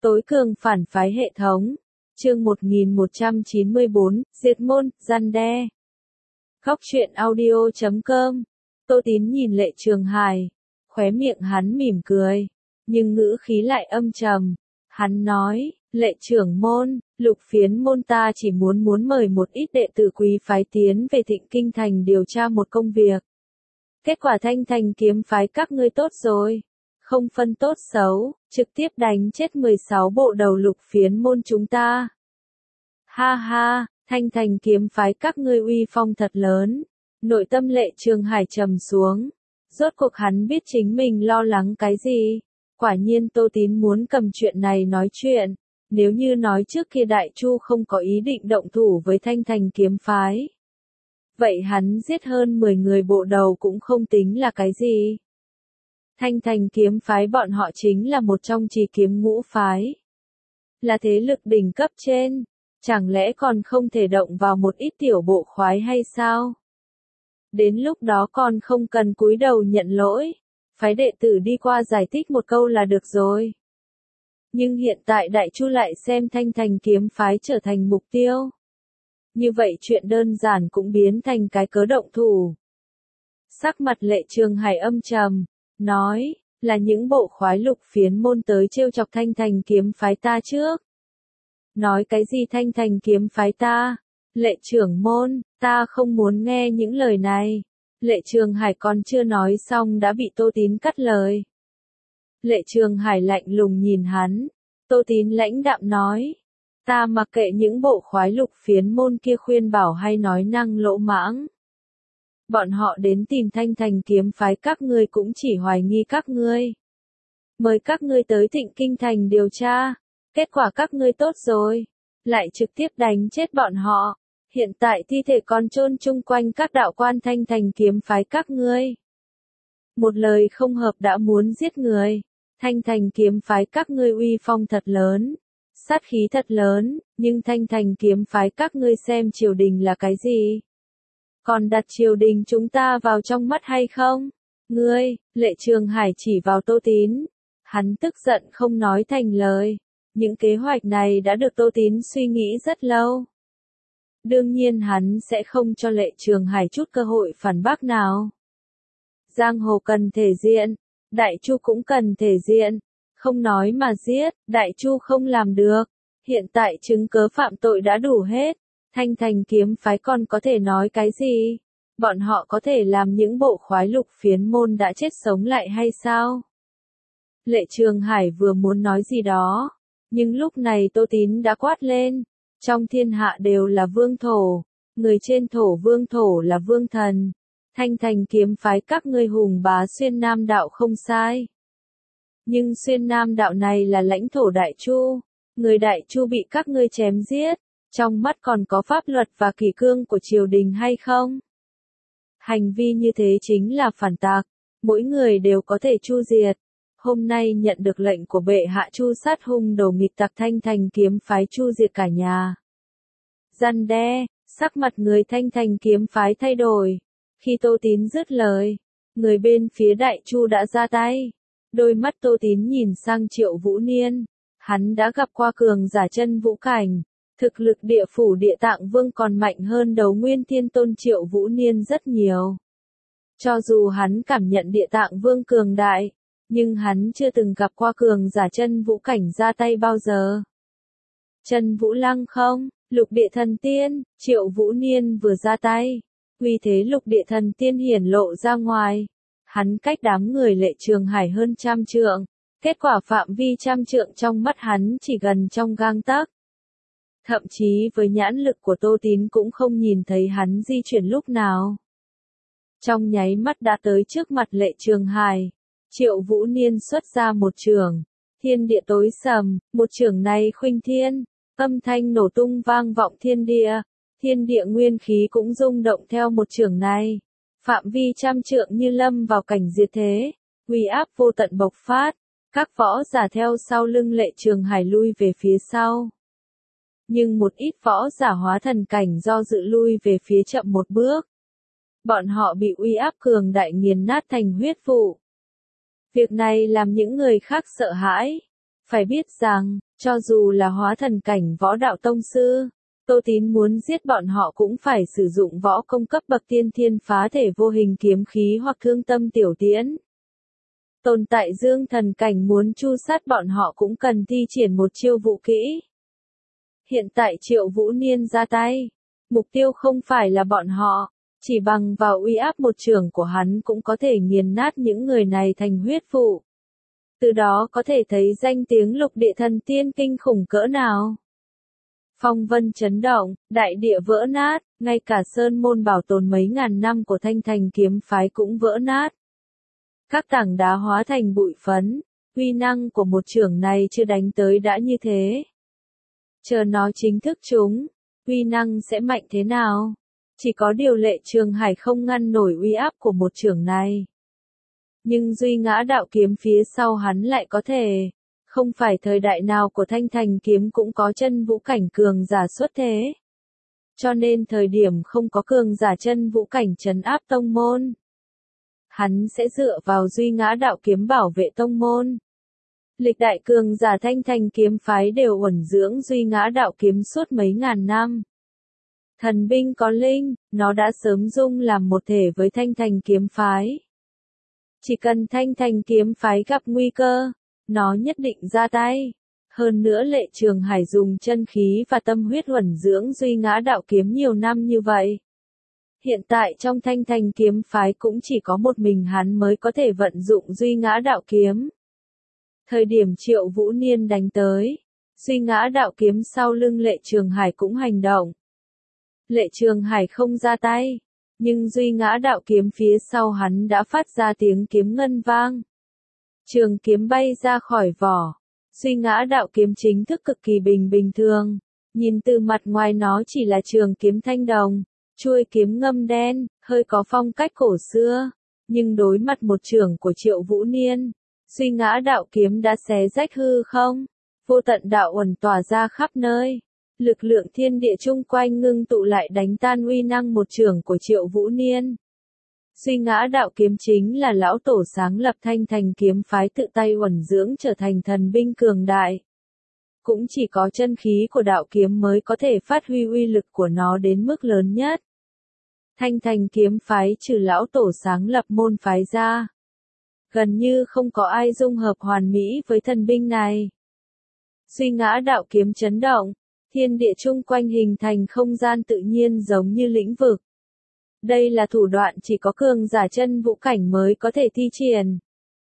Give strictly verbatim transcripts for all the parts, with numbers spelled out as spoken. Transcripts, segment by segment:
Tối cường phản phái hệ thống. Chương một nghìn một trăm chín mươi bốn, diệt môn, răn đe. Góc truyện audio chấm com. Tô Tín nhìn Lệ Trường Hải, khóe miệng hắn mỉm cười, nhưng ngữ khí lại âm trầm. Hắn nói, Lệ trưởng môn, Lục Phiến môn ta chỉ muốn muốn mời một ít đệ tử quý phái tiến về Thịnh Kinh thành điều tra một công việc. Kết quả Thanh Thành kiếm phái các ngươi tốt rồi, không phân tốt xấu, trực tiếp đánh chết mười sáu bộ đầu Lục Phiến môn chúng ta. Ha ha, Thanh Thành kiếm phái các ngươi uy phong thật lớn. Nội tâm Lệ Trường Hải trầm xuống. Rốt cuộc hắn biết chính mình lo lắng cái gì. Quả nhiên Tô Tín muốn cầm chuyện này nói chuyện. Nếu như nói trước kia Đại Chu không có ý định động thủ với Thanh Thành kiếm phái, vậy hắn giết hơn mười người bộ đầu cũng không tính là cái gì. Thanh Thành kiếm phái bọn họ chính là một trong trì kiếm ngũ phái, là thế lực đỉnh cấp trên, chẳng lẽ còn không thể động vào một ít tiểu bộ khoái hay sao? Đến lúc đó còn không cần cúi đầu nhận lỗi, phái đệ tử đi qua giải thích một câu là được rồi. Nhưng hiện tại Đại Chu lại xem Thanh Thành kiếm phái trở thành mục tiêu. Như vậy chuyện đơn giản cũng biến thành cái cớ động thủ. Sắc mặt Lệ Trường Hải âm trầm, nói, là những bộ khoái Lục Phiến môn tới trêu chọc Thanh Thành kiếm phái ta trước. Nói cái gì Thanh Thành kiếm phái ta? Lệ trưởng môn, ta không muốn nghe những lời này. Lệ Trường Hải còn chưa nói xong đã bị Tô Tín cắt lời. Lệ Trường Hải lạnh lùng nhìn hắn. Tô Tín lãnh đạm nói, ta mặc kệ những bộ khoái Lục Phiến môn kia khuyên bảo hay nói năng lỗ mãng. Bọn họ đến tìm Thanh Thành kiếm phái các ngươi cũng chỉ hoài nghi các ngươi. Mời các ngươi tới Thịnh Kinh thành điều tra. Kết quả các ngươi tốt rồi, lại trực tiếp đánh chết bọn họ. Hiện tại thi thể còn chôn chung quanh các đạo quan Thanh Thành kiếm phái các ngươi. Một lời không hợp đã muốn giết người. Thanh Thành kiếm phái các ngươi uy phong thật lớn, sát khí thật lớn, nhưng Thanh Thành kiếm phái các ngươi xem triều đình là cái gì? Còn đặt triều đình chúng ta vào trong mắt hay không? Ngươi, Lệ Trường Hải chỉ vào Tô Tín. Hắn tức giận không nói thành lời. Những kế hoạch này đã được Tô Tín suy nghĩ rất lâu. Đương nhiên hắn sẽ không cho Lệ Trường Hải chút cơ hội phản bác nào. Giang hồ cần thể diện, Đại Chu cũng cần thể diện. Không nói mà giết, Đại Chu không làm được. Hiện tại chứng cớ phạm tội đã đủ hết. Thanh Thành kiếm phái còn có thể nói cái gì? Bọn họ có thể làm những bộ khoái Lục Phiến môn đã chết sống lại hay sao? Lệ Trường Hải vừa muốn nói gì đó, nhưng lúc này Tô Tín đã quát lên. Trong thiên hạ đều là vương thổ, người trên thổ vương thổ là vương thần. Thanh Thành kiếm phái các ngươi hùng bá xuyên Nam đạo không sai. Nhưng xuyên Nam đạo này là lãnh thổ Đại Chu, người Đại Chu bị các ngươi chém giết, trong mắt còn có pháp luật và kỷ cương của triều đình hay không? Hành vi như thế chính là phản tặc, mỗi người đều có thể chu diệt. Hôm nay nhận được lệnh của bệ hạ chu sát hung đồ nghịch tặc Thanh Thành kiếm phái chu diệt cả nhà. Răn đe, sắc mặt người Thanh Thành kiếm phái thay đổi. Khi Tô Tín dứt lời, người bên phía Đại Chu đã ra tay. Đôi mắt Tô Tín nhìn sang Triệu Vũ Niên. Hắn đã gặp qua cường giả chân vũ cảnh. Thực lực địa phủ địa tạng vương còn mạnh hơn Đấu Nguyên Thiên Tôn Triệu Vũ Niên rất nhiều. Cho dù hắn cảm nhận địa tạng vương cường đại, nhưng hắn chưa từng gặp qua cường giả chân vũ cảnh ra tay bao giờ. Chân vũ lăng không, lục địa thần tiên, Triệu Vũ Niên vừa ra tay. Uy thế lục địa thần tiên hiển lộ ra ngoài. Hắn cách đám người Lệ Trường Hải hơn trăm trượng. Kết quả phạm vi trăm trượng trong mắt hắn chỉ gần trong gang tấc. Thậm chí với nhãn lực của Tô Tín cũng không nhìn thấy hắn di chuyển lúc nào. Trong nháy mắt đã tới trước mặt Lệ Trường Hải. Triệu Vũ Niên xuất ra một chưởng, thiên địa tối sầm, một chưởng này khuynh thiên, âm thanh nổ tung vang vọng thiên địa, thiên địa nguyên khí cũng rung động theo một chưởng này, phạm vi trăm trượng như lâm vào cảnh diệt thế, uy áp vô tận bộc phát, các võ giả theo sau lưng Lệ Trường Hải lui về phía sau. Nhưng một ít võ giả hóa thần cảnh do dự lui về phía chậm một bước. Bọn họ bị uy áp cường đại nghiền nát thành huyết vụ. Việc này làm những người khác sợ hãi. Phải biết rằng, Cho dù là hóa thần cảnh võ đạo tông sư, Tô Tín muốn giết bọn họ cũng phải sử dụng võ công cấp bậc tiên thiên phá thể vô hình kiếm khí hoặc thương tâm tiểu tiễn. Tồn tại dương thần cảnh muốn chu sát bọn họ cũng cần thi triển một chiêu vũ kỹ. Hiện tại Triệu Vũ Niên ra tay, mục tiêu không phải là bọn họ, chỉ bằng vào uy áp một chưởng của hắn cũng có thể nghiền nát những người này thành huyết vụ. Từ đó có thể thấy danh tiếng lục địa thần tiên kinh khủng cỡ nào. Phong vân chấn động, đại địa vỡ nát, ngay cả sơn môn bảo tồn mấy ngàn năm của Thanh Thành kiếm phái cũng vỡ nát. Các tảng đá hóa thành bụi phấn, uy năng của một chưởng này chưa đánh tới đã như thế. Chờ nó chính thức trúng, uy năng sẽ mạnh thế nào? Chỉ có điều Lệ Trường Hải không ngăn nổi uy áp của một chưởng này. Nhưng duy ngã đạo kiếm phía sau hắn lại có thể. Không phải thời đại nào của Thanh Thành kiếm cũng có chân vũ cảnh cường giả xuất thế. Cho nên thời điểm không có cường giả chân vũ cảnh trấn áp tông môn. Hắn sẽ dựa vào duy ngã đạo kiếm bảo vệ tông môn. Lịch đại cường giả Thanh Thành kiếm phái đều uẩn dưỡng duy ngã đạo kiếm suốt mấy ngàn năm. Thần binh có linh, nó đã sớm dung làm một thể với Thanh Thành kiếm phái. Chỉ cần Thanh Thành kiếm phái gặp nguy cơ, nó nhất định ra tay. Hơn nữa Lệ Trường Hải dùng chân khí và tâm huyết uẩn dưỡng duy ngã đạo kiếm nhiều năm như vậy. Hiện tại trong Thanh Thành kiếm phái cũng chỉ có một mình hắn mới có thể vận dụng duy ngã đạo kiếm. Thời điểm Triệu Vũ Niên đánh tới, duy ngã đạo kiếm sau lưng Lệ Trường Hải cũng hành động. Lệ Trường Hải không ra tay, nhưng duy ngã đạo kiếm phía sau hắn đã phát ra tiếng kiếm ngân vang. Trường kiếm bay ra khỏi vỏ, duy ngã đạo kiếm chính thức cực kỳ bình bình thường, nhìn từ mặt ngoài nó chỉ là trường kiếm thanh đồng, chuôi kiếm ngâm đen, hơi có phong cách cổ xưa, nhưng đối mặt một chưởng của Triệu Vũ Niên, duy ngã đạo kiếm đã xé rách hư không, vô tận đạo uẩn tỏa ra khắp nơi. Lực lượng thiên địa chung quanh ngưng tụ lại đánh tan uy năng một chưởng của Triệu Vũ Niên. Duy ngã đạo kiếm chính là lão tổ sáng lập Thanh Thành kiếm phái tự tay uẩn dưỡng trở thành thần binh cường đại. Cũng chỉ có chân khí của đạo kiếm mới có thể phát huy uy lực của nó đến mức lớn nhất. Thanh Thành kiếm phái trừ lão tổ sáng lập môn phái ra, gần như không có ai dung hợp hoàn mỹ với thần binh này. Duy ngã đạo kiếm chấn động, thiên địa chung quanh hình thành không gian tự nhiên giống như lĩnh vực. Đây là thủ đoạn chỉ có cường giả chân vũ cảnh mới có thể thi triển.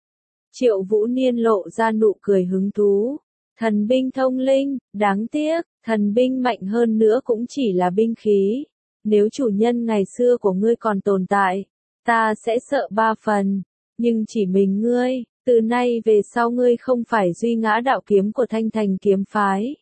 Triệu Vũ Niên lộ ra nụ cười hứng thú. Thần binh thông linh, đáng tiếc, thần binh mạnh hơn nữa cũng chỉ là binh khí. Nếu chủ nhân ngày xưa của ngươi còn tồn tại, ta sẽ sợ ba phần. Nhưng chỉ mình ngươi, từ nay về sau ngươi không phải duy ngã đạo kiếm của Thanh Thành kiếm phái,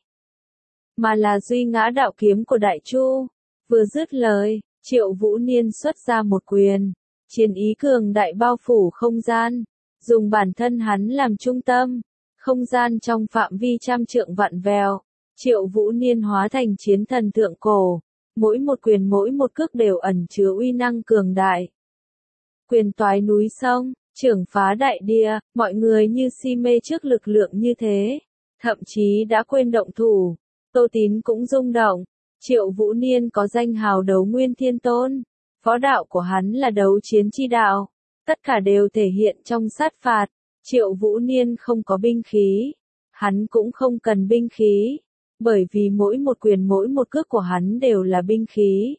mà là duy ngã đạo kiếm của Đại Chu. Vừa dứt lời, Triệu Vũ Niên xuất ra một quyền, chiến ý cường đại bao phủ không gian, dùng bản thân hắn làm trung tâm, không gian trong phạm vi trăm trượng vặn vẹo, Triệu Vũ Niên hóa thành chiến thần thượng cổ, mỗi một quyền mỗi một cước đều ẩn chứa uy năng cường đại. Quyền toái núi sông, chưởng phá đại địa, mọi người như si mê trước lực lượng như thế, thậm chí đã quên động thủ. Tô Tín cũng rung động. Triệu Vũ Niên có danh hào đấu nguyên thiên tôn, võ đạo của hắn là đấu chiến chi đạo, tất cả đều thể hiện trong sát phạt. Triệu Vũ Niên không có binh khí, hắn cũng không cần binh khí, bởi vì mỗi một quyền mỗi một cước của hắn đều là binh khí.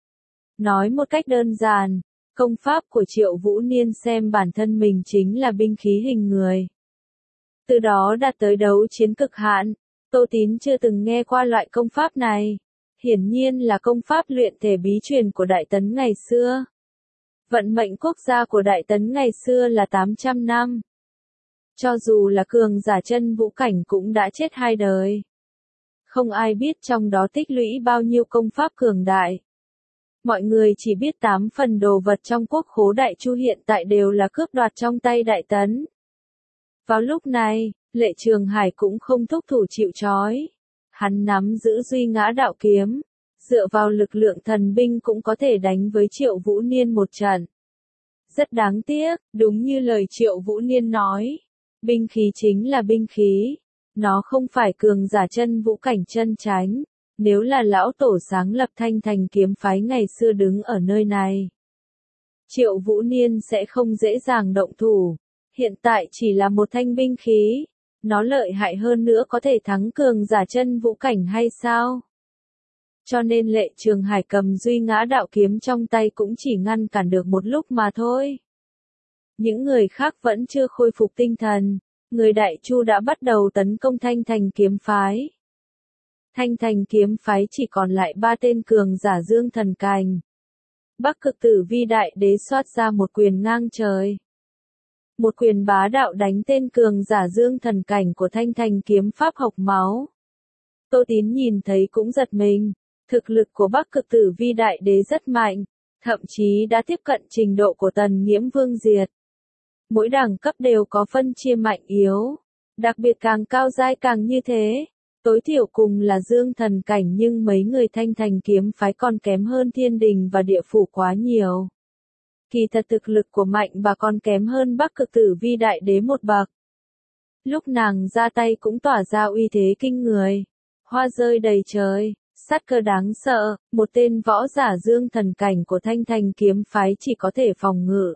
Nói một cách đơn giản, công pháp của Triệu Vũ Niên xem bản thân mình chính là binh khí hình người. Từ đó đạt tới đấu chiến cực hạn. Tô Tín chưa từng nghe qua loại công pháp này. Hiển nhiên là công pháp luyện thể bí truyền của Đại Tấn ngày xưa. Vận mệnh quốc gia của Đại Tấn ngày xưa là tám trăm năm. Cho dù là cường giả chân vũ cảnh cũng đã chết hai đời. Không ai biết trong đó tích lũy bao nhiêu công pháp cường đại. Mọi người chỉ biết tám phần đồ vật trong quốc khố Đại Chu hiện tại đều là cướp đoạt trong tay Đại Tấn. Vào lúc này, Lệ Trường Hải cũng không thúc thủ chịu trói. Hắn nắm giữ duy ngã đạo kiếm, dựa vào lực lượng thần binh cũng có thể đánh với Triệu Vũ Niên một trận. Rất đáng tiếc, đúng như lời Triệu Vũ Niên nói, binh khí chính là binh khí, Nó không phải cường giả chân vũ cảnh chân chánh. Nếu là lão tổ sáng lập Thanh Thành kiếm phái ngày xưa đứng ở nơi này, Triệu Vũ Niên sẽ không dễ dàng động thủ. Hiện tại chỉ là một thanh binh khí. Nó lợi hại hơn nữa có thể thắng cường giả chân vũ cảnh hay sao? Cho nên Lệ Trường Hải cầm duy ngã đạo kiếm trong tay cũng chỉ ngăn cản được một lúc mà thôi. Những người khác vẫn chưa khôi phục tinh thần. Người Đại Chu đã bắt đầu tấn công Thanh Thành kiếm phái. Thanh Thành kiếm phái chỉ còn lại ba tên cường giả dương thần cảnh. Bắc Cực Tử Vi Đại Đế xoát ra một quyền ngang trời. Một quyền bá đạo đánh tên cường giả dương thần cảnh của Thanh Thành kiếm pháp hộc máu. Tô Tín nhìn thấy cũng giật mình. Thực lực của Bắc Cực Tử Vi Đại Đế rất mạnh, thậm chí đã tiếp cận trình độ của Tần Nghiễm Vương Diệt. Mỗi đẳng cấp đều có phân chia mạnh yếu, đặc biệt càng cao giai càng như thế. Tối thiểu cùng là dương thần cảnh nhưng mấy người Thanh Thành kiếm phái còn kém hơn Thiên Đình và Địa Phủ quá nhiều. Kỳ thật thực lực của Mạnh Bà còn kém hơn Bắc Cực Tử Vi Đại Đế một bậc. Lúc nàng ra tay cũng tỏa ra uy thế kinh người. Hoa rơi đầy trời, sát cơ đáng sợ, một tên võ giả dương thần cảnh của Thanh Thành kiếm phái chỉ có thể phòng ngự.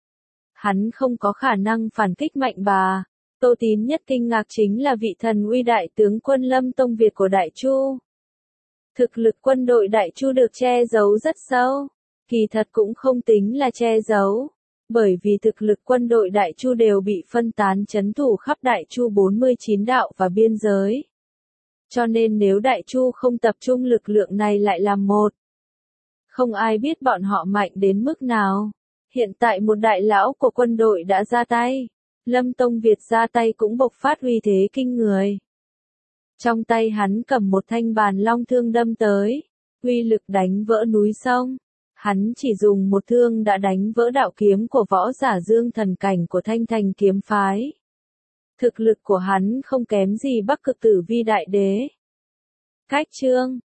Hắn không có khả năng phản kích Mạnh Bà. Tô Tín nhất kinh ngạc chính là vị thần uy đại tướng quân Lâm Tông Việt của Đại Chu. Thực lực quân đội Đại Chu được che giấu rất sâu. Kỳ thật cũng không tính là che giấu, bởi vì thực lực quân đội Đại Chu đều bị phân tán trấn thủ khắp Đại Chu bốn mươi chín đạo và biên giới. Cho nên nếu Đại Chu không tập trung lực lượng này lại làm một, không ai biết bọn họ mạnh đến mức nào. Hiện tại một đại lão của quân đội đã ra tay. Lâm Tông Việt ra tay cũng bộc phát uy thế kinh người. Trong tay hắn cầm một thanh bàn long thương đâm tới, uy lực đánh vỡ núi sông. Hắn chỉ dùng một thương đã đánh vỡ đạo kiếm của võ giả dương thần cảnh của Thanh Thành kiếm phái. Thực lực của hắn không kém gì Bắc Cực Tử Vi Đại Đế. Cách chương